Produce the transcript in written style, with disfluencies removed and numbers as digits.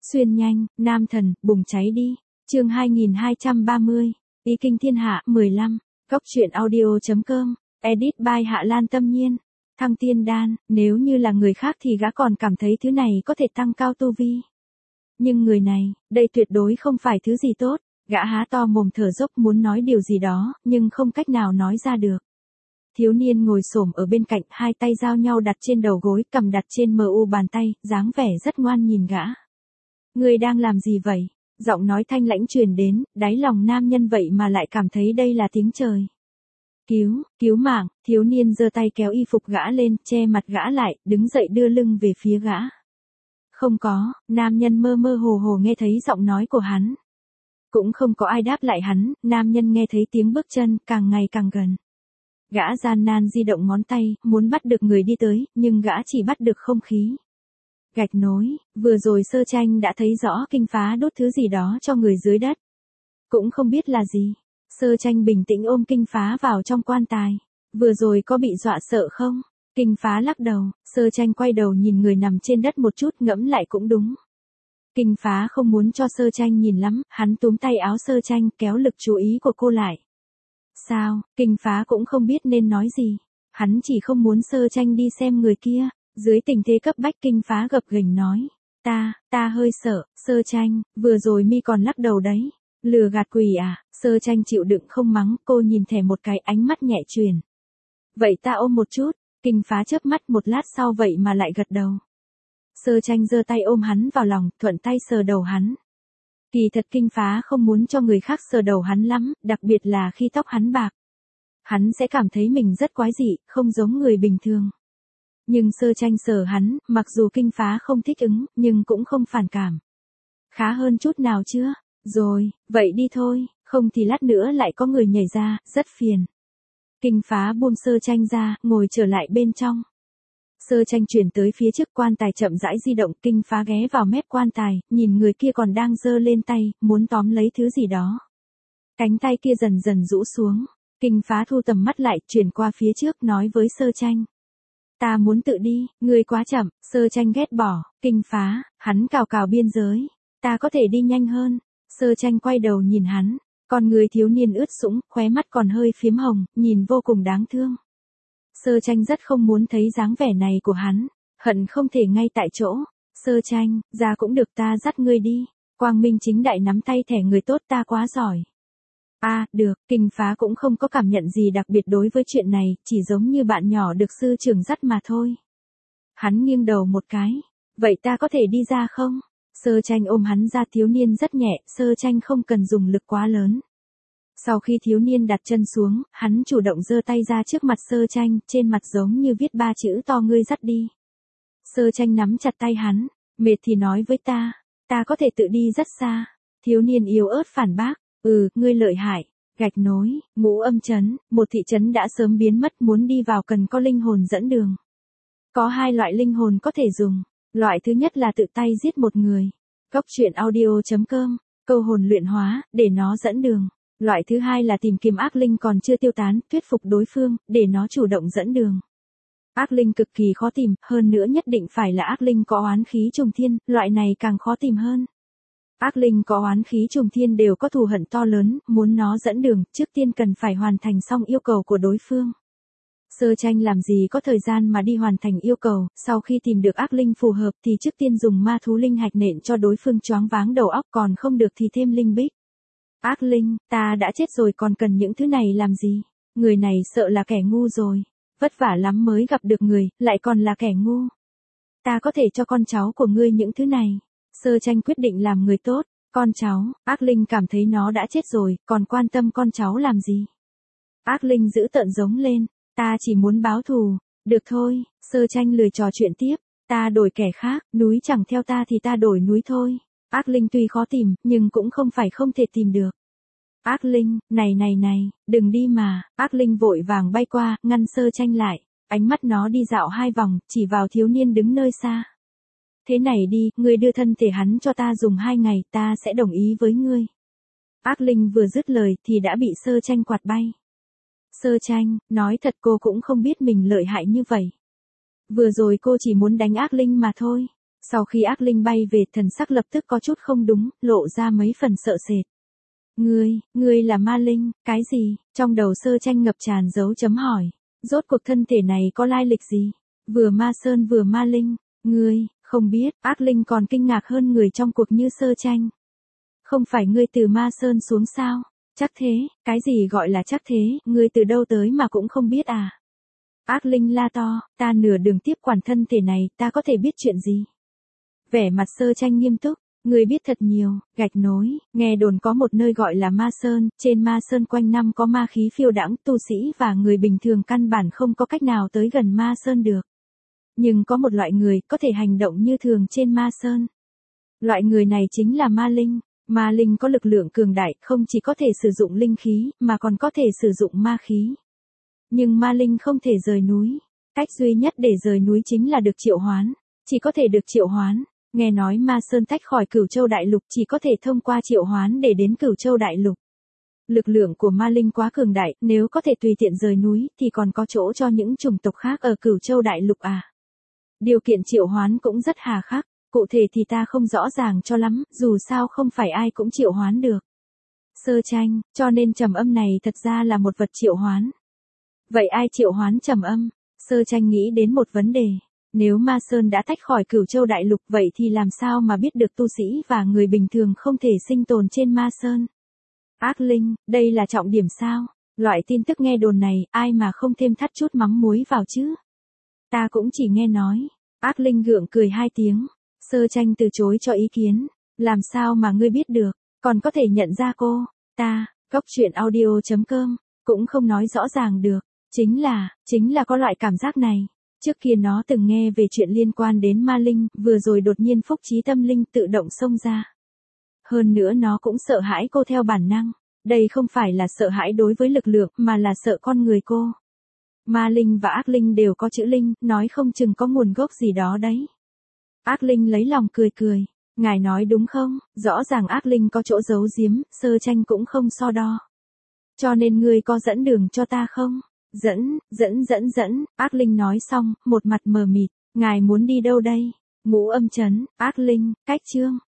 Xuyên nhanh, nam thần, bùng cháy đi. Chương 2230, Ý kinh thiên hạ, 15. Góc truyện audio.com, edit by Hạ Lan Tâm Nhiên. Thăng tiên đan, nếu như là người khác thì gã còn cảm thấy thứ này có thể tăng cao tu vi. Nhưng người này, đây tuyệt đối không phải thứ gì tốt. Gã há to mồm thở dốc muốn nói điều gì đó, nhưng không cách nào nói ra được. Thiếu niên ngồi xổm ở bên cạnh, hai tay giao nhau đặt trên đầu gối, cầm đặt trên mu bàn tay, dáng vẻ rất ngoan nhìn gã. Ngươi đang làm gì vậy? Giọng nói thanh lãnh truyền đến, đáy lòng nam nhân vậy mà lại cảm thấy đây là tiếng trời. Cứu mạng, thiếu niên giơ tay kéo y phục gã lên, che mặt gã lại, đứng dậy đưa lưng về phía gã. Không có, nam nhân mơ mơ hồ hồ nghe thấy giọng nói của hắn. Cũng không có ai đáp lại hắn, nam nhân nghe thấy tiếng bước chân, càng ngày càng gần. Gã gian nan di động ngón tay, muốn bắt được người đi tới, nhưng gã chỉ bắt được không khí. Gạch nối, vừa rồi Sơ Tranh đã thấy rõ Kinh Phá đốt thứ gì đó cho người dưới đất. Cũng không biết là gì. Sơ Tranh bình tĩnh ôm Kinh Phá vào trong quan tài. Vừa rồi có bị dọa sợ không? Kinh Phá lắc đầu, Sơ Tranh quay đầu nhìn người nằm trên đất một chút, ngẫm lại cũng đúng. Kinh Phá không muốn cho Sơ Tranh nhìn lắm, hắn túm tay áo Sơ Tranh kéo lực chú ý của cô lại. Sao? Kinh Phá cũng không biết nên nói gì. Hắn chỉ không muốn Sơ Tranh đi xem người kia. Dưới tình thế cấp bách Kinh Phá gập ghềnh nói. Ta hơi sợ, Sơ Tranh, vừa rồi mi còn lắc đầu đấy. Lừa gạt quỷ à? Sơ Tranh chịu đựng không mắng, cô nhìn thẻ một cái, ánh mắt nhẹ truyền. Vậy ta ôm một chút. Kinh Phá chớp mắt một lát sau vậy mà lại gật đầu. Sơ Tranh giơ tay ôm hắn vào lòng, thuận tay sờ đầu hắn. Kỳ thật Kinh Phá không muốn cho người khác sờ đầu hắn lắm, đặc biệt là khi tóc hắn bạc. Hắn sẽ cảm thấy mình rất quái dị, không giống người bình thường. Nhưng Sơ Tranh sờ hắn, mặc dù Kinh Phá không thích ứng, nhưng cũng không phản cảm. Khá hơn chút nào chưa? Rồi, vậy đi thôi, không thì lát nữa lại có người nhảy ra, rất phiền. Kinh Phá buông Sơ Tranh ra, ngồi trở lại bên trong. Sơ Tranh chuyển tới phía trước quan tài chậm rãi di động, Kinh Phá ghé vào mép quan tài, nhìn người kia còn đang giơ lên tay, muốn tóm lấy thứ gì đó. Cánh tay kia dần dần rũ xuống, Kinh Phá thu tầm mắt lại, chuyển qua phía trước nói với Sơ Tranh. Ta muốn tự đi, ngươi quá chậm. Sơ Tranh ghét bỏ, Kinh Phá, hắn cào cào biên giới. Ta có thể đi nhanh hơn. Sơ Tranh quay đầu nhìn hắn, con người thiếu niên ướt sũng, khóe mắt còn hơi phiếm hồng, nhìn vô cùng đáng thương. Sơ Tranh rất không muốn thấy dáng vẻ này của hắn, hận không thể ngay tại chỗ. Sơ Tranh, ra cũng được, ta dắt ngươi đi. Quang minh chính đại nắm tay thẻ người tốt, ta quá giỏi. Được, Kinh Phá cũng không có cảm nhận gì đặc biệt đối với chuyện này, chỉ giống như bạn nhỏ được sư trưởng dắt mà thôi. Hắn nghiêng đầu một cái. Vậy ta có thể đi ra không? Sơ Tranh ôm hắn ra, thiếu niên rất nhẹ, Sơ Tranh không cần dùng lực quá lớn. Sau khi thiếu niên đặt chân xuống, hắn chủ động giơ tay ra trước mặt Sơ Tranh, trên mặt giống như viết 3 chữ to, ngươi dắt đi. Sơ Tranh nắm chặt tay hắn, mệt thì nói với ta có thể tự đi rất xa. Thiếu niên yếu ớt phản bác, ngươi lợi hại. Gạch nối, Ngũ Âm trấn, một thị trấn đã sớm biến mất, muốn đi vào cần có linh hồn dẫn đường. Có 2 loại linh hồn có thể dùng. Loại thứ nhất là tự tay giết một người. Góc truyện audio.com, câu hồn luyện hóa, để nó dẫn đường. Loại thứ hai là tìm kiếm ác linh còn chưa tiêu tán, thuyết phục đối phương, để nó chủ động dẫn đường. Ác linh cực kỳ khó tìm, hơn nữa nhất định phải là ác linh có oán khí trùng thiên, loại này càng khó tìm hơn. Ác linh có oán khí trùng thiên đều có thù hận to lớn, muốn nó dẫn đường, trước tiên cần phải hoàn thành xong yêu cầu của đối phương. Sơ Tranh làm gì có thời gian mà đi hoàn thành yêu cầu, sau khi tìm được ác linh phù hợp thì trước tiên dùng ma thú linh hạch nện cho đối phương choáng váng đầu óc, còn không được thì thêm linh bích. Ác linh, ta đã chết rồi còn cần những thứ này làm gì? Người này sợ là kẻ ngu rồi. Vất vả lắm mới gặp được người, lại còn là kẻ ngu. Ta có thể cho con cháu của ngươi những thứ này. Sơ Tranh quyết định làm người tốt. Con cháu, ác linh cảm thấy nó đã chết rồi, còn quan tâm con cháu làm gì? Ác linh dữ tợn giống lên. Ta chỉ muốn báo thù. Được thôi, Sơ Tranh lười trò chuyện tiếp. Ta đổi kẻ khác, núi chẳng theo ta thì ta đổi núi thôi. Ác linh tuy khó tìm, nhưng cũng không phải không thể tìm được. Ác linh, này, đừng đi mà. Ác linh vội vàng bay qua, ngăn Sơ Tranh lại. Ánh mắt nó đi dạo 2 vòng, chỉ vào thiếu niên đứng nơi xa. Thế này đi, ngươi đưa thân thể hắn cho ta dùng 2 ngày, ta sẽ đồng ý với ngươi. Ác linh vừa dứt lời thì đã bị Sơ Tranh quạt bay. Sơ Tranh, nói thật cô cũng không biết mình lợi hại như vậy. Vừa rồi cô chỉ muốn đánh ác linh mà thôi. Sau khi ác linh bay về, thần sắc lập tức có chút không đúng, lộ ra mấy phần sợ sệt. Ngươi là ma linh, cái gì? Trong đầu Sơ Tranh ngập tràn dấu chấm hỏi. Rốt cuộc thân thể này có lai lịch gì? Vừa ma sơn vừa ma linh, ngươi, không biết, ác linh còn kinh ngạc hơn người trong cuộc như Sơ Tranh. Không phải ngươi từ ma sơn xuống sao? Chắc thế, cái gì gọi là chắc thế, ngươi từ đâu tới mà cũng không biết à? Ác linh la to, ta nửa đường tiếp quản thân thể này, ta có thể biết chuyện gì? Vẻ mặt Sơ Tranh nghiêm túc, ngươi biết thật nhiều, gạch nối, nghe đồn có một nơi gọi là Ma Sơn, trên Ma Sơn quanh năm có ma khí phiêu đãng, tu sĩ và người bình thường căn bản không có cách nào tới gần Ma Sơn được. Nhưng có một loại người có thể hành động như thường trên Ma Sơn. Loại người này chính là ma linh. Ma linh có lực lượng cường đại, không chỉ có thể sử dụng linh khí, mà còn có thể sử dụng ma khí. Nhưng ma linh không thể rời núi. Cách duy nhất để rời núi chính là được triệu hoán. Chỉ có thể được triệu hoán. Nghe nói Ma Sơn tách khỏi Cửu Châu Đại Lục, chỉ có thể thông qua triệu hoán để đến Cửu Châu Đại Lục. Lực lượng của ma linh quá cường đại, nếu có thể tùy tiện rời núi, thì còn có chỗ cho những chủng tộc khác ở Cửu Châu Đại Lục à. Điều kiện triệu hoán cũng rất hà khắc, cụ thể thì ta không rõ ràng cho lắm, dù sao không phải ai cũng triệu hoán được. Sơ Tranh, cho nên trầm âm này thật ra là một vật triệu hoán. Vậy ai triệu hoán trầm âm? Sơ Tranh nghĩ đến một vấn đề. Nếu Ma Sơn đã tách khỏi Cửu Châu Đại Lục, vậy thì làm sao mà biết được tu sĩ và người bình thường không thể sinh tồn trên Ma Sơn? Ác linh, đây là trọng điểm sao? Loại tin tức nghe đồn này, ai mà không thêm thắt chút mắm muối vào chứ? Ta cũng chỉ nghe nói. Ác linh gượng cười hai tiếng. Sơ Tranh từ chối cho ý kiến. Làm sao mà ngươi biết được, còn có thể nhận ra cô? Ta, Cốc Truyện Audio.com, cũng không nói rõ ràng được. Chính là có loại cảm giác này. Trước kia nó từng nghe về chuyện liên quan đến ma linh, vừa rồi đột nhiên phúc trí tâm linh tự động xông ra. Hơn nữa nó cũng sợ hãi cô theo bản năng. Đây không phải là sợ hãi đối với lực lượng, mà là sợ con người cô. Ma linh và ác linh đều có chữ linh, nói không chừng có nguồn gốc gì đó đấy. Ác linh lấy lòng cười cười. Ngài nói đúng không, rõ ràng ác linh có chỗ giấu giếm, Sơ Tranh cũng không so đo. Cho nên ngươi có dẫn đường cho ta không? Dẫn, ác linh nói xong, một mặt mờ mịt, ngài muốn đi đâu đây? Ngũ Âm Trấn, ác linh, cách chương.